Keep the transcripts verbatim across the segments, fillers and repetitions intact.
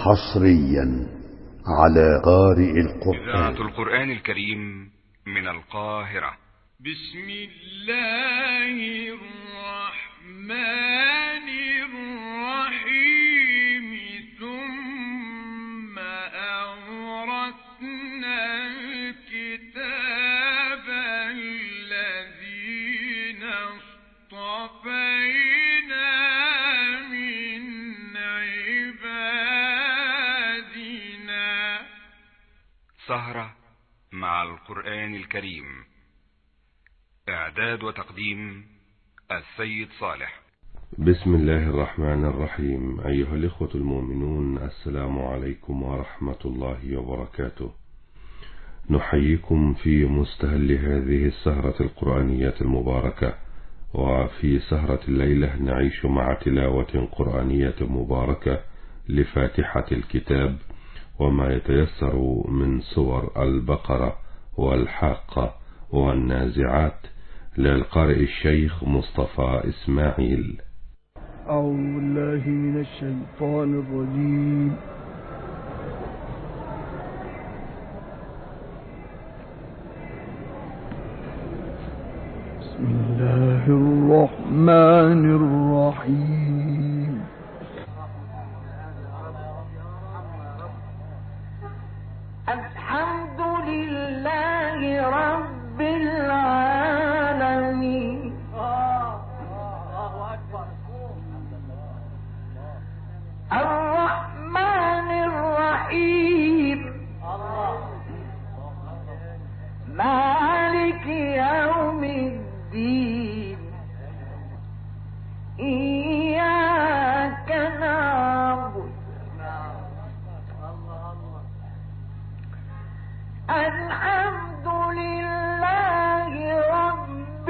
حصريا على قارئ القرآن. إذاعة القرآن الكريم من القاهرة. بسم الله الرحمن الرحيم. ثم أورثنا الكتاب الذين اصطفينا من عبادنا. سهرة مع القرآن الكريم. إعداد وتقديم السيد صالح. بسم الله الرحمن الرحيم. أيها الإخوة المؤمنون، السلام عليكم ورحمة الله وبركاته. نحييكم في مستهل هذه السهرة القرآنية المباركة، وفي سهرة الليلة نعيش مع تلاوة قرآنية مباركة لفاتحة الكتاب وما يتيسر من سور البقرة والحاقة والنازعات للقارئ الشيخ مصطفى إسماعيل. أعوذ بالله من الشيطان الرجيم. بسم الله الرحمن الرحيم. الحمد لله رب العالمين. الرحمن الرحيم. مالك يوم الدين. إياك نعبد. الحمد لله رب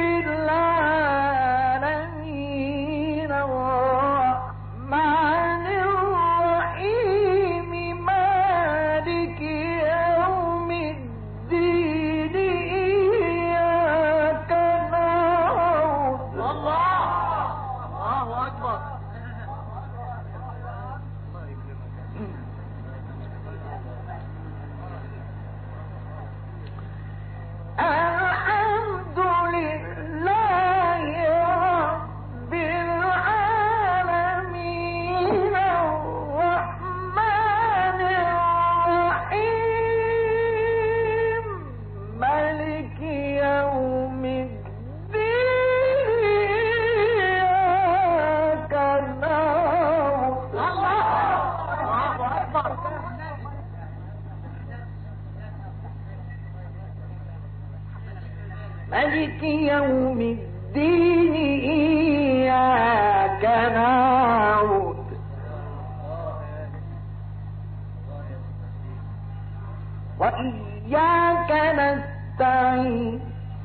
العالمين. الرحمن الرحيم. مالك يوم الدين. إياك نعبد. الله أكبر. الحمد لله رب العالمين. الرحمن الرحيم. مالك يوم الدين. إياك نعبد. الله أكبر. مالك يوم الدين. إياك نعبد وإياك نستعين.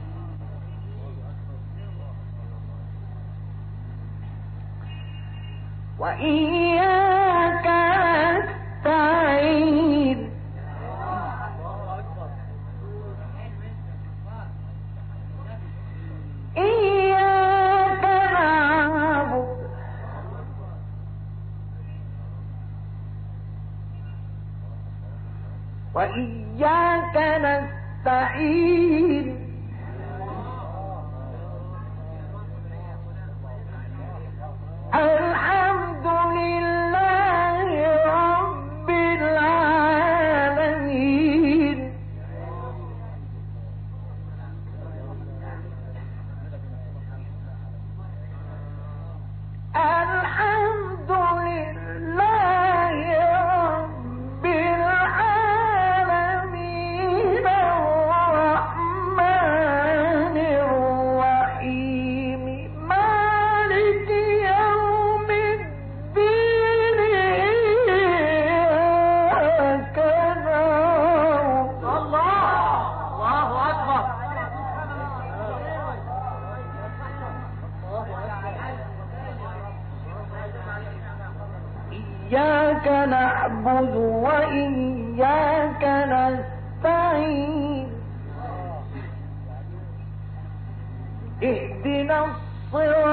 وإياك نستعين. إياك نعبد وإياك نستعين. الحمد لله رب العالمين. الحمد لله رب العالمين. الرحمن الرحيم. مالك يوم الدين. إياك نعبد. الله أكبر. إياك نعبد وإياك نستعين. اهدنا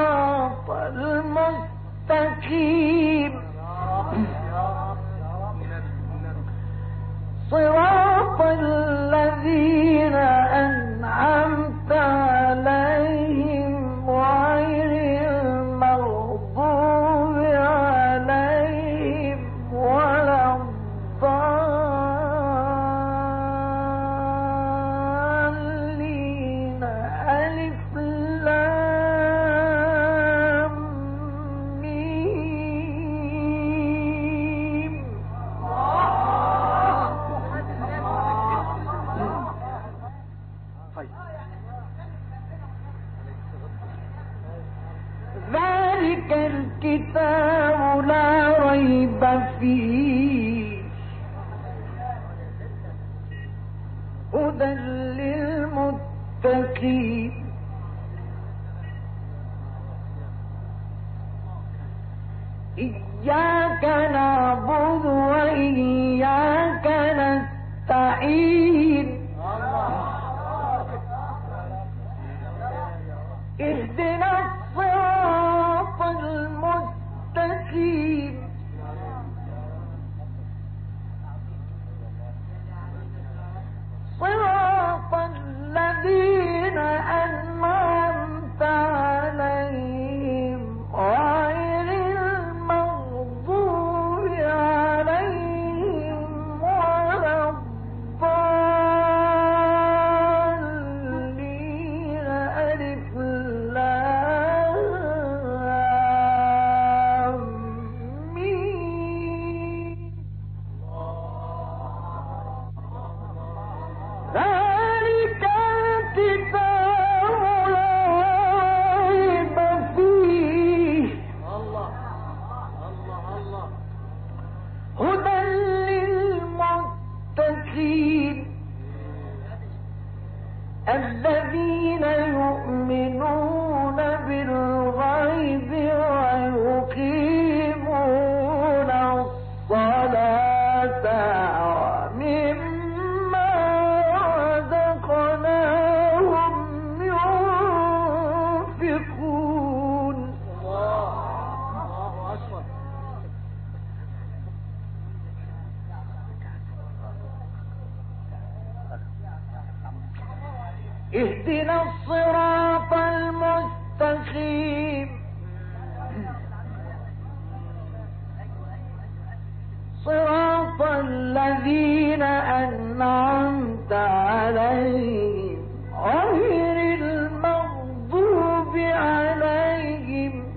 الصراط المستقيم. اهدنا الصراط المستقيم صراط الذين أنعمت عليهم غير المغضوب عليهم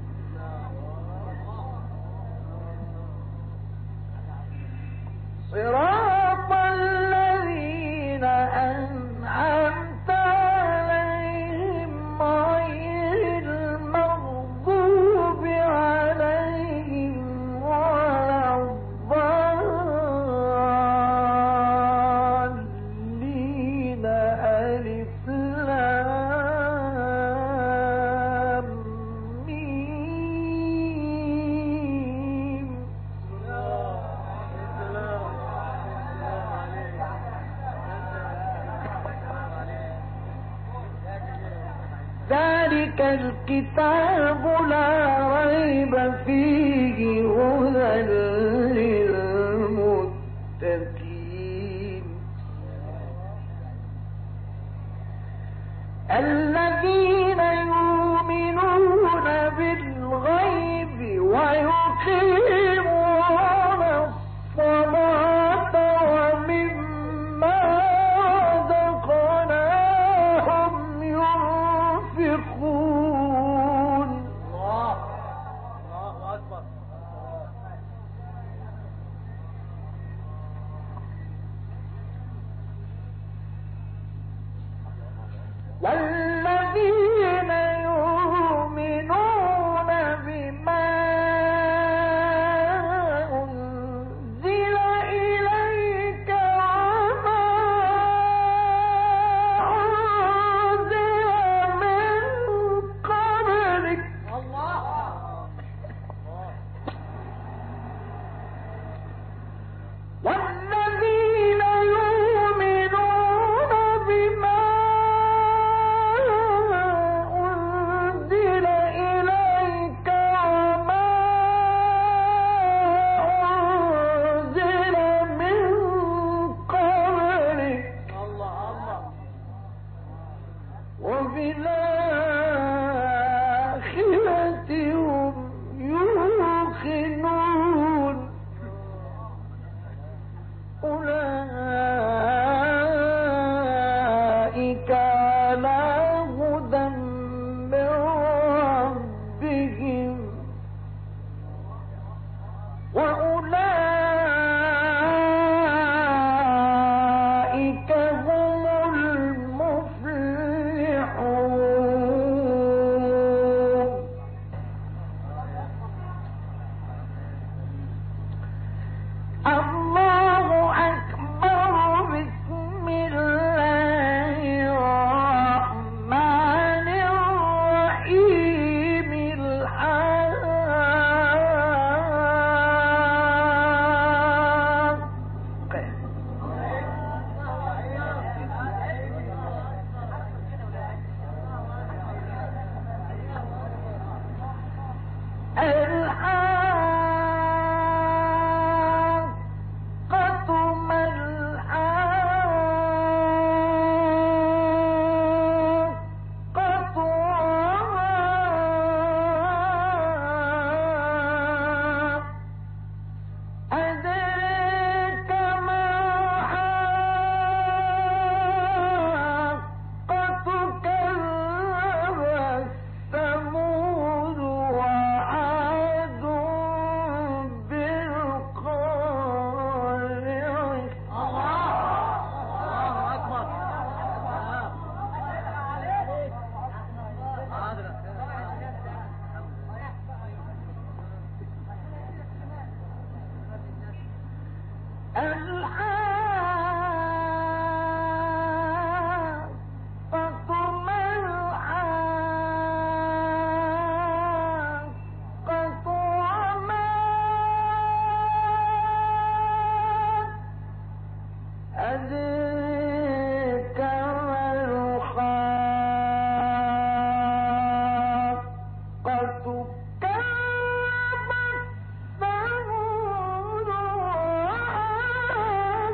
صراط الذين أنعمت عليهم غير المغضوب عليهم ولا الضالين ألف لام ميم ذلك الكتاب لا ريب فيه هدى للمتقين الذين يؤمنون بالغيب ويقيمون الصلاة ومما رزقناهم ينفقون الله الله أكبر والذين يؤمنون بما أنزل إليك وما أنزل من قبلك والذين يؤمنون بما أنزل إليك وما أنزل من قبلك وبالآخرة هم يوقنون أولئك على هدى من ربهم وأولئك هم المفلحون الله أكبر بسم الله الرحمن الرحيم الحاقة ما الحاقة وما أدراك ما حاقة كذب ثمود وعاد بالقارعة الله أكبر الحاقة ما الحاقة وما أدراك ما الحاقة كذبت ثمود وعاد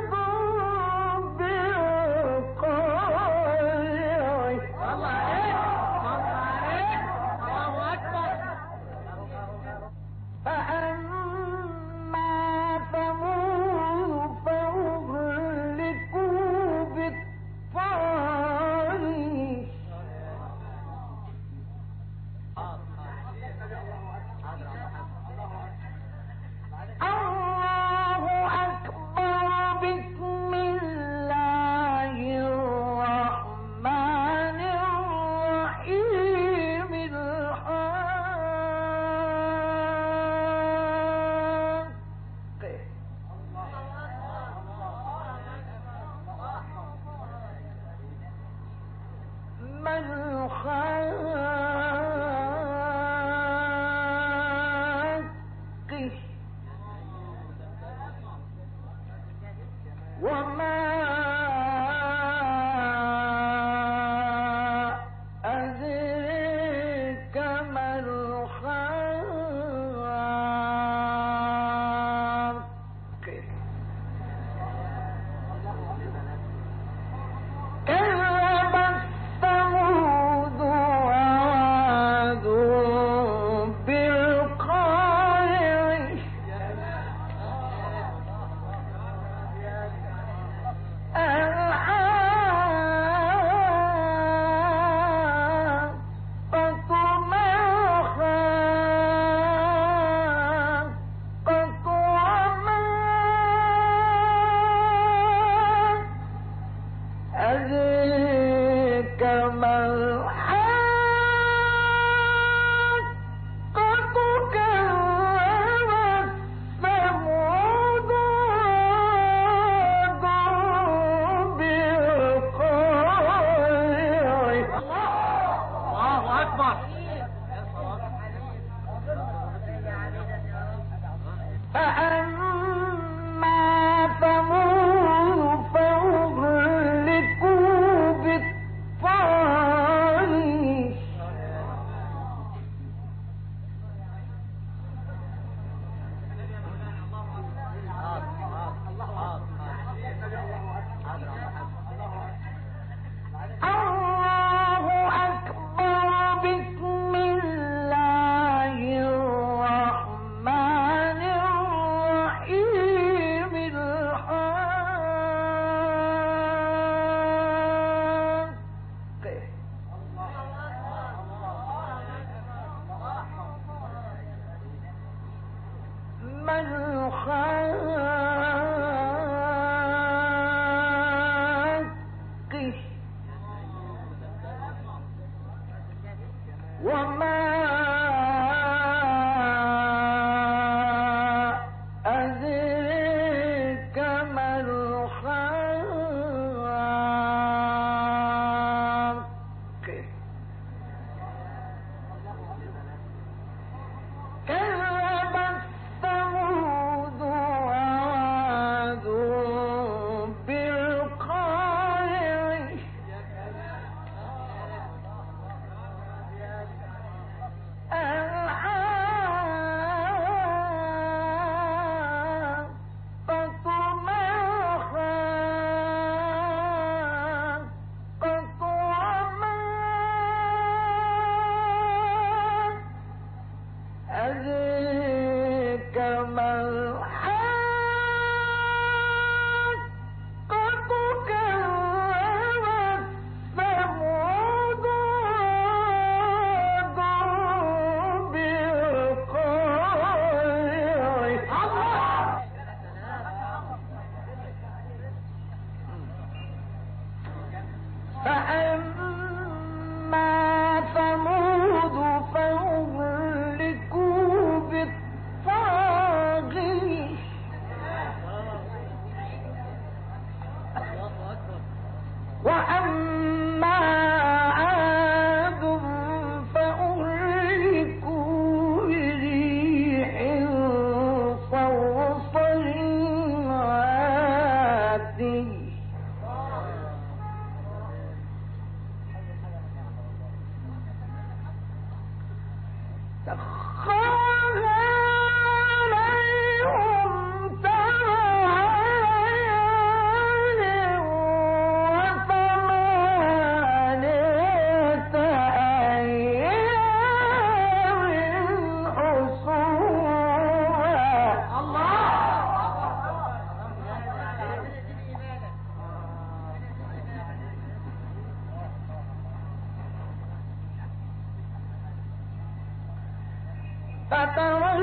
فترى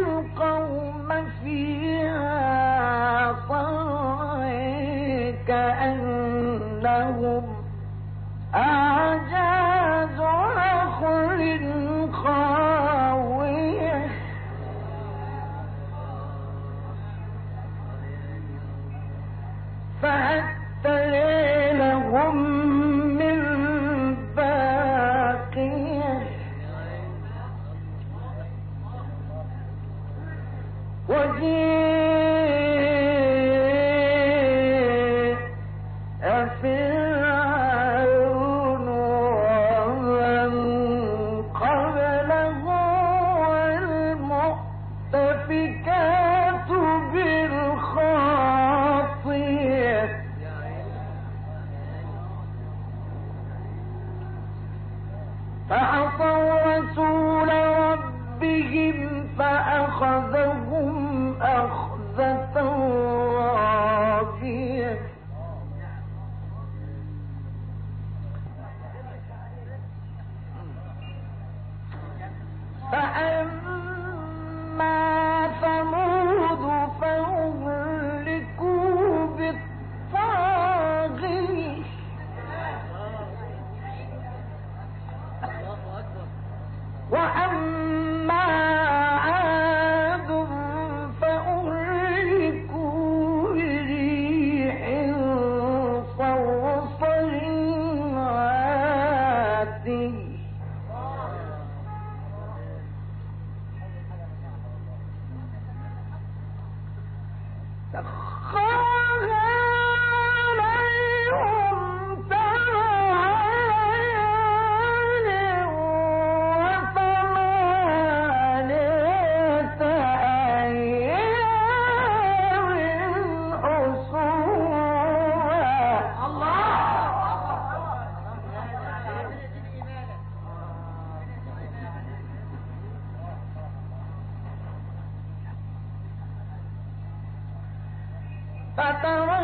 القوم فيها صرعى كأنهم أعجاز نخل خاوية فهل لهم من باقية وجيء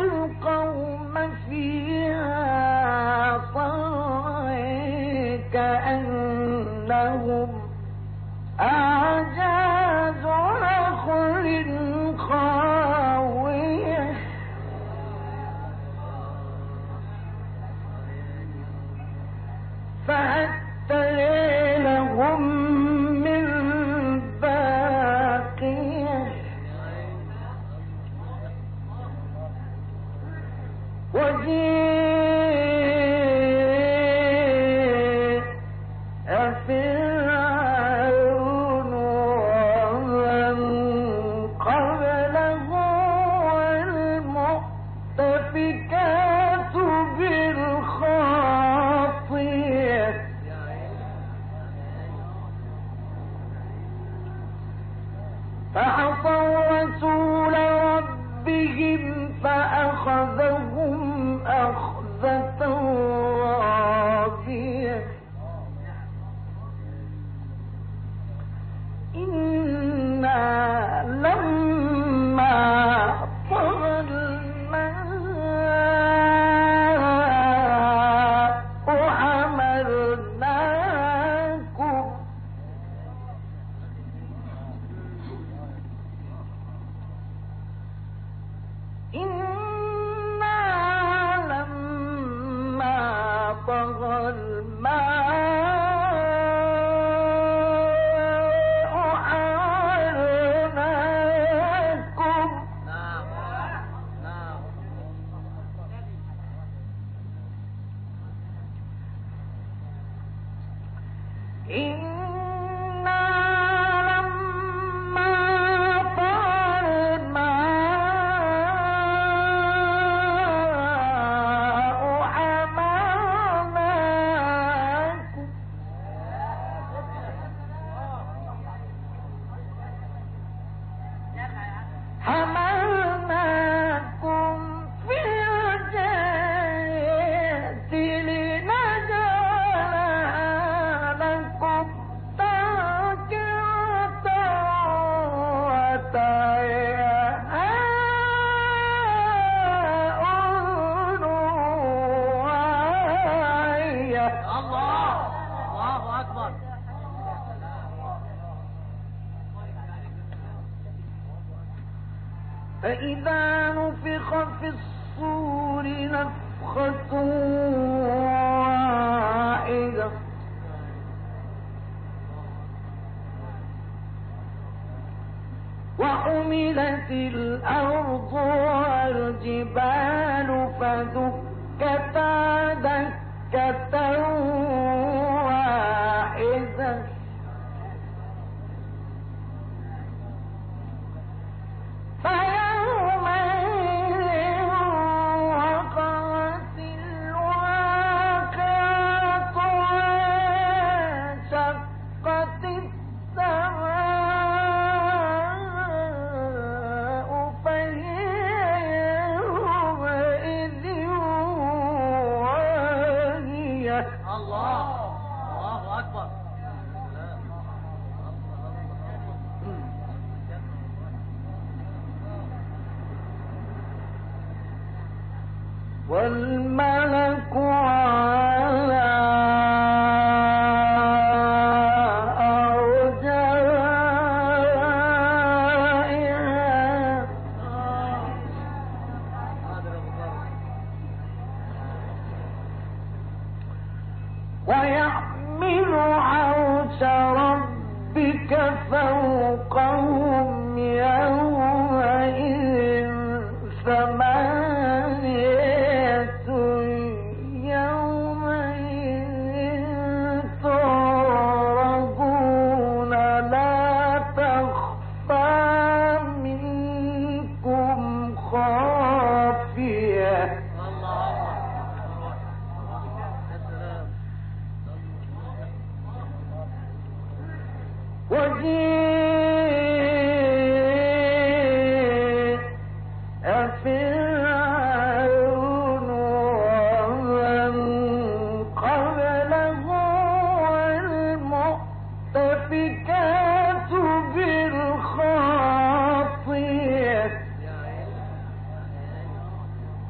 القوم فيها صرعى كأنهم أعجاز نخل خاوية فهل ترى لهم من باقية وجيء فرعون ومن قبله والمؤتفكات بالخاطئة فعصوا رسول ربهم فأخذهم أخذة رابية إنا لما طغى الماء حملناكم إنا لما طغى الماء حملناكم إنا لما طغى الماء حملناكم حملناكم في الجارية لنجعلها لكم تذكرة وتعيها أذن واعية. الله الله أكبر. فإذا نفخ في الصور نفخة واحدة وحملت الأرض والجبال فدكتا دكة واحدة فيومئذ وقعت الواقعة وانشقت السماء فهي يومئذ واهية. الله الله أكبر. والملك على أرجائها ويحمل عرش ربك فوقهم يومئذ ثمانية يومئذ تعرضون لا تخفى منكم خافية. وجيء فرعون ومن قبله والمؤتفكات بالخاطئة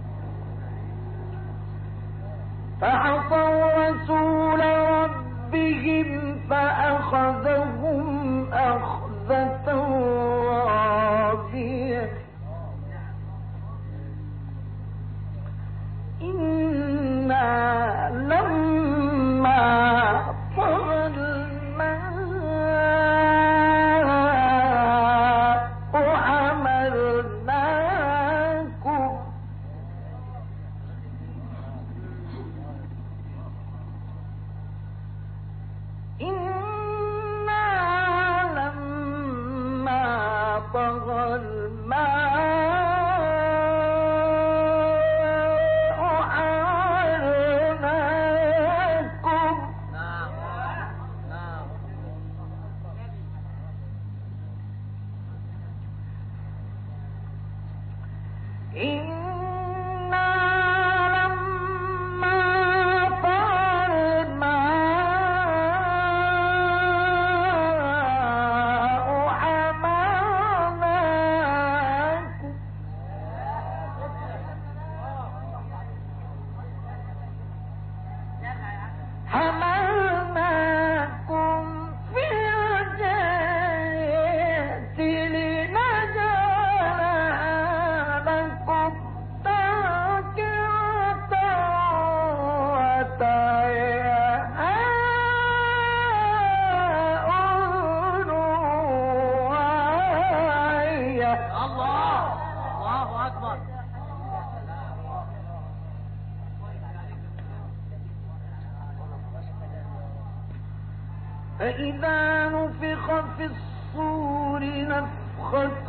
فإذا نفخ في الصور نفخة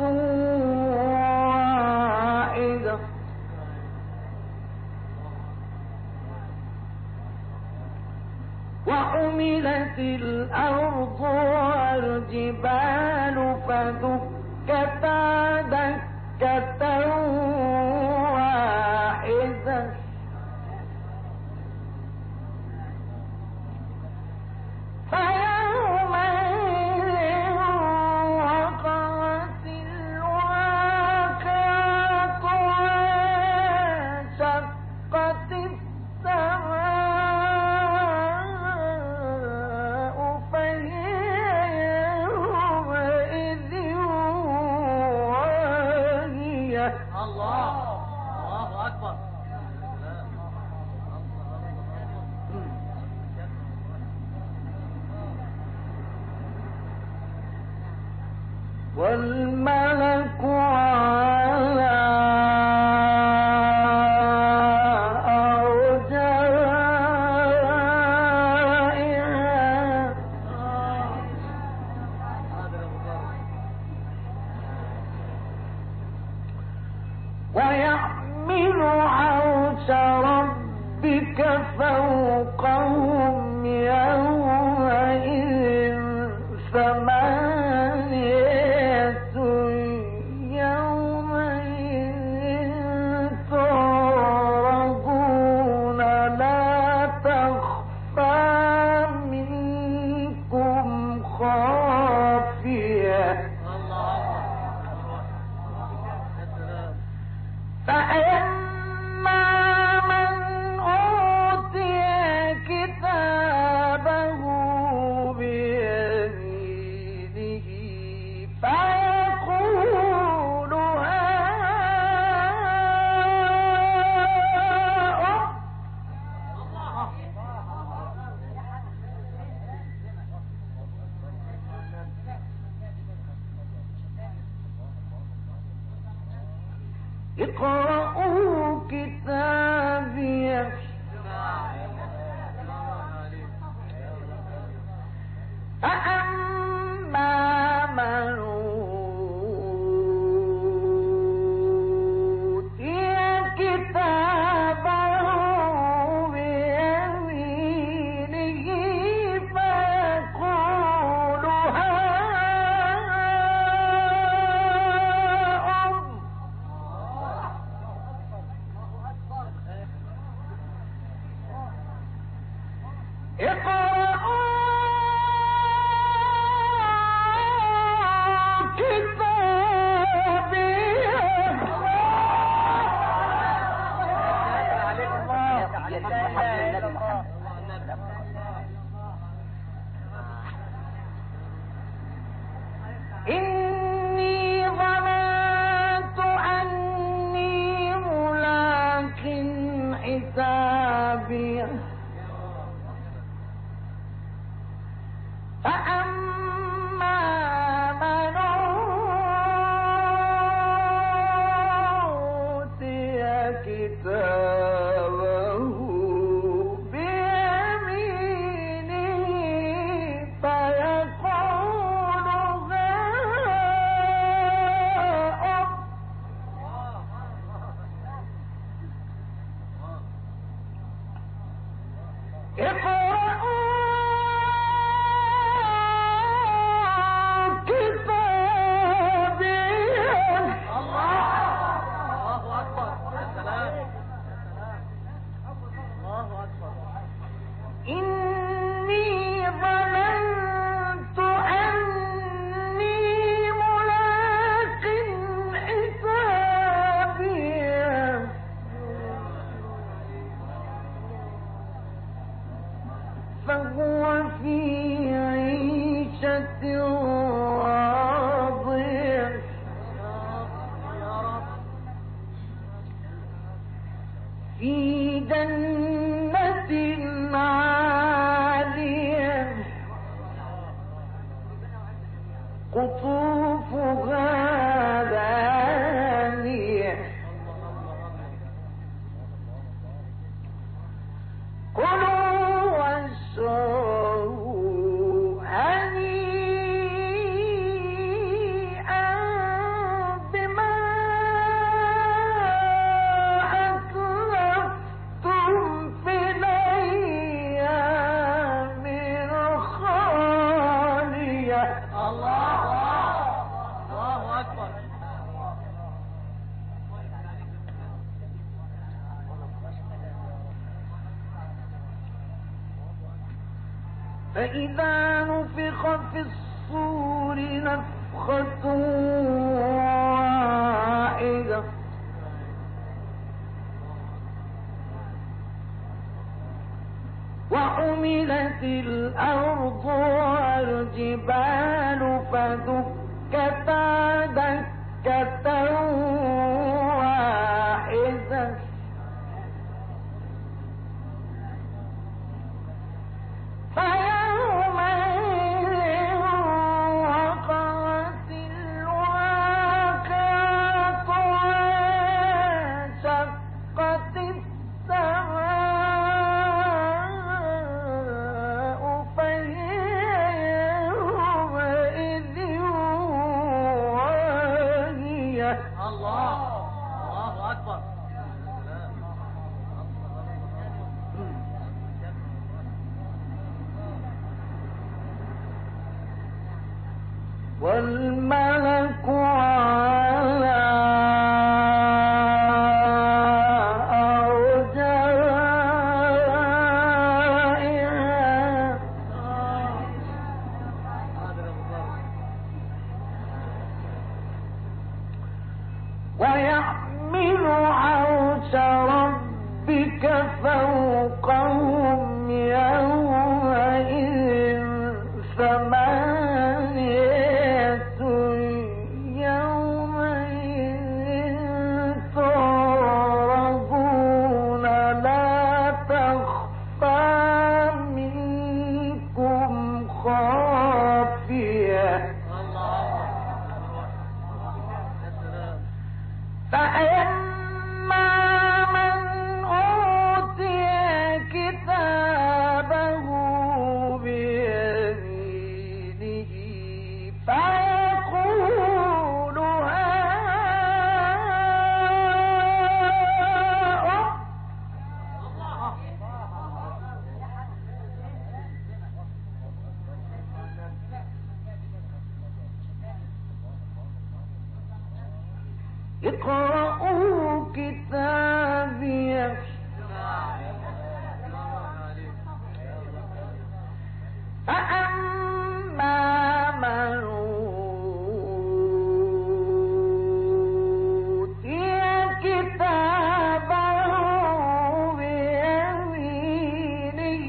واحدة وحملت الأرض والجبال فدكتا دكة واحدة والملك على أرجائها ويحمل عرش ربك فوقهم يومئذ ثمانية اقرأوا كتابيه فأما من أوتي كتابه بيمينه فيقول هاؤم اقرأوا إني ظننت أني ملاق حسابيه فأما من أوتي كتابه بيمينه فيقول هاؤم اقرأوا كتابيه في جنة عالية قطوفها دانية كلوا واشربوا هنيئا بما أسلفتم في الأيام الخالية. الله الله أكبر. فإذا نفخ في الصور نفخة واحدة وحملت الأرض والجبال فدكتا دكة واحدة فيومئذ وقعت الواقعة وانشقت السماء فهي يومئذ واهية. الله الله أكبر. والملك على أرجائها ويحمل عرش ربك فوقهم يومئذ ثمانية يومئذ تعرضون لا تخفى منكم خافية. فأما من أوتي كتابه بيمينه فيقول هاؤم اقرأوا كتابيه فأما من أوتي كتابه بيمينه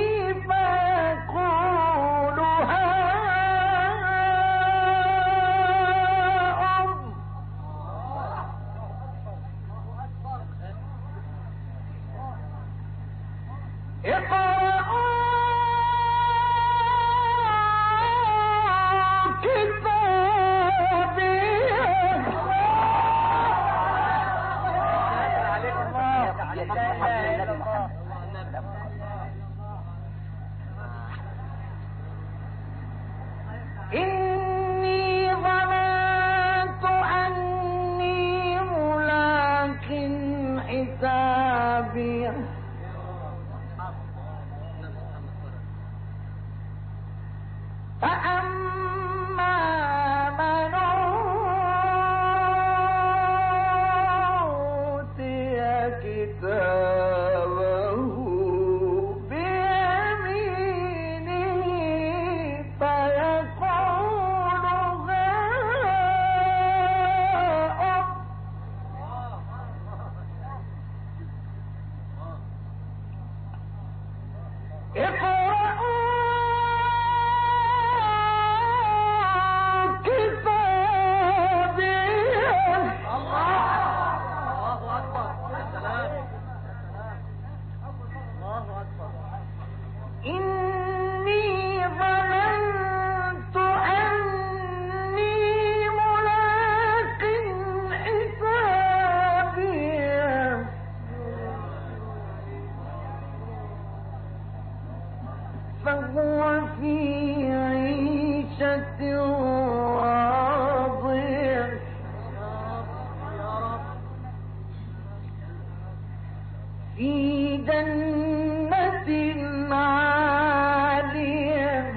فيقول هاؤم اقرأوا إني ظننت أني ملاق حسابي فأما من أوتي كتابه بيمينه فيقول هاؤم اقرأوا كتابيه. الله الله أكبر. يا سلام. في جنة عالية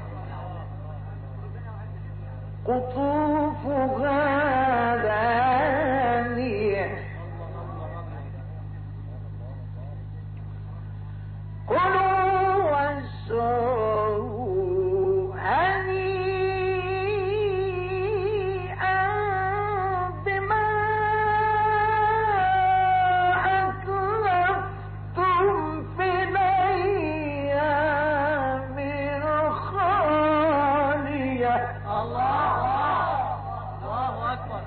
قطوفها دانية كلوا واشربوا هنيئا بما أسلفتم في الأيام الخالية. الله الله أكبر.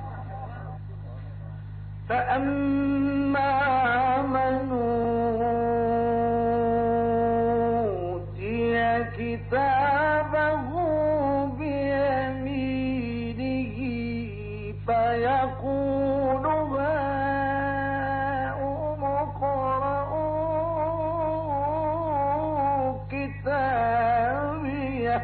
فأما من أوتي كتابه بيمينه فيقول هاؤم اقرءوا كتابيه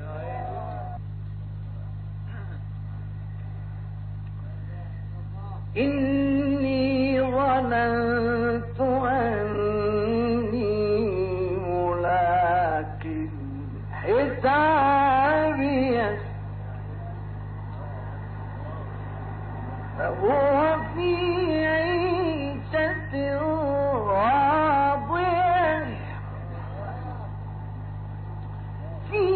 إني ظننت أني ملاق حسابيه فهو في عيشة راضية في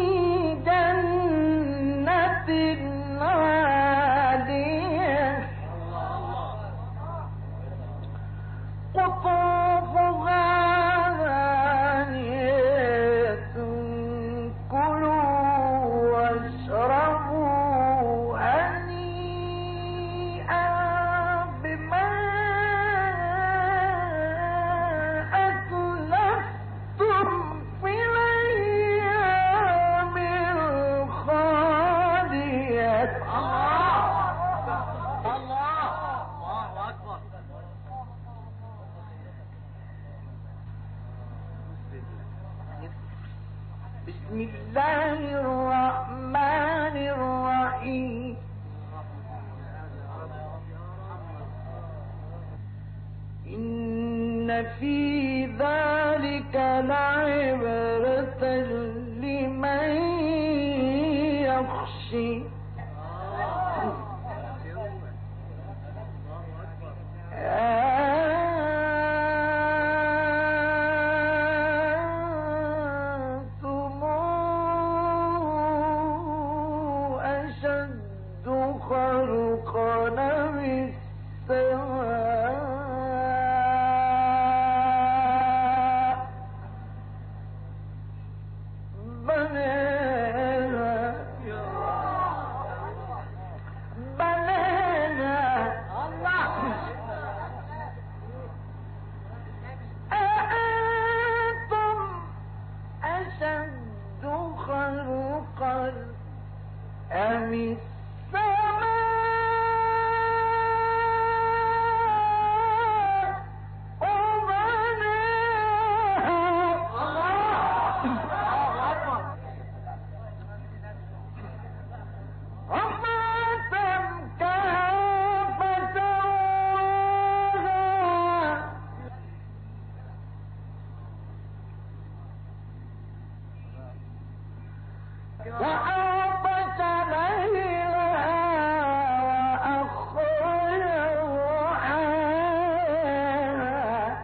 جنة عالية قطوفها دانية كلوا واشربوا هنيئا بما أسلفتم في الأيام الخالية. الله الله الله أكبر. بسم الله الرحمن الرحيم. إن في ذلك لعبرة لمن يخشى أنتم أشد خلقا من السماء بناها بناها أأنتم أشد خلقا أم السماء وبناها وما تمكها فتواها وأغطش ليلها وأخرج ضحاها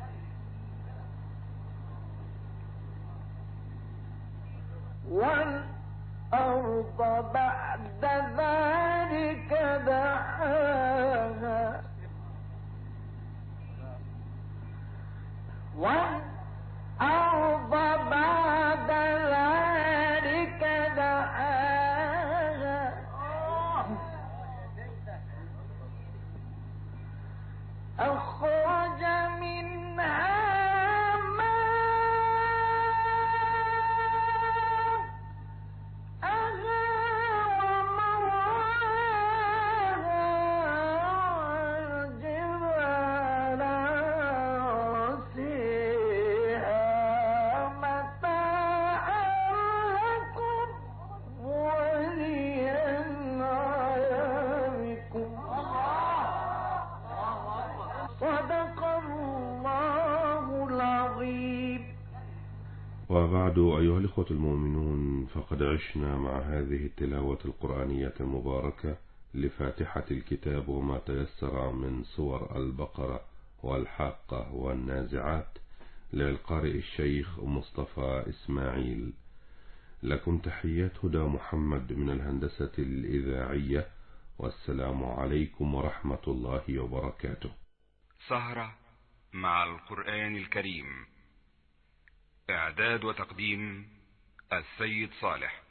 والأرض بعد ذلك دحاها والأرض بعد ذلك دحاها أخرج منها صدق الله وبعد أيها الإخوة المؤمنون، فقد عشنا مع هذه التلاوة القرآنية المباركة لفاتحة الكتاب وما تيسر من سور البقرة والحاقة والنازعات للقارئ الشيخ مصطفى إسماعيل. لكم تحيات هدى محمد من الهندسة الإذاعية، والسلام عليكم ورحمة الله وبركاته. سهرة مع القرآن الكريم، إعداد وتقديم السيد صالح.